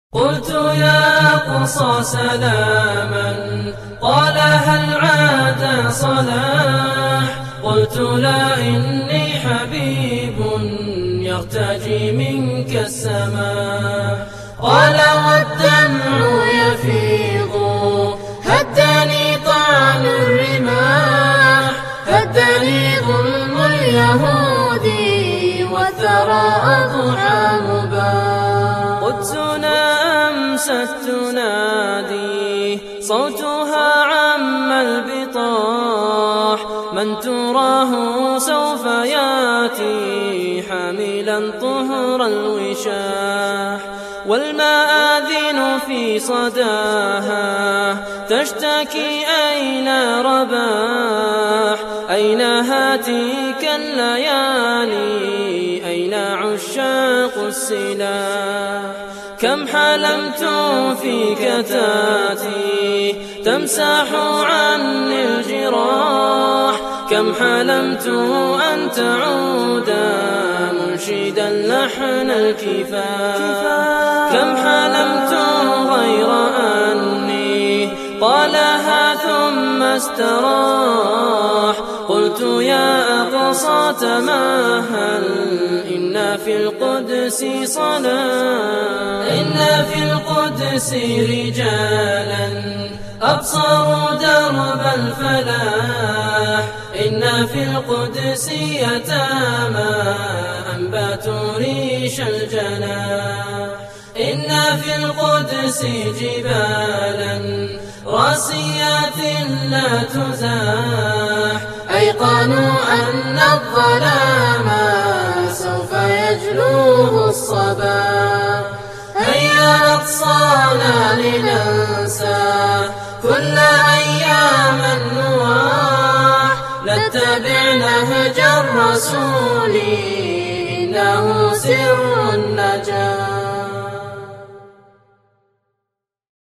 قلت يا أقصى سلاما قال هل عاد صلاح. قلت لا إني حبيب يرتجي منك السماح. قال والدمع يفيض هدني طعن الرماح. هدني ظلم اليهودي والثرى أضحى مباح. قدسنا أمست تنادي صوتها عم البطاح. من تراه سوف ياتي حاملا طهر الوشاح. والمآذن في صداها تشتكي أين رباح. أين هاتيك الليالي أين عشاق السلاح. كم حلمت فيك تاتي تمسح عني الجراح. كم حلمت أن تعود منشدا لحن الكفاح. كم حلمت غير أني قالها ثم استراح. قلت يا أقصى تماهل إن في القدس صلاح. إن في القدس رجالا أبصروا درب الفلاح. إن في القدس يتامى أنباتوا ريش الجناح. إن في القدس جبالا راسيات لا تزاح. أيقنوا أن الظلام سوف يجلوه الصباح. هيا أقصانا لننسى كل أيام النواح. نتبع نهج الرسول إنه سر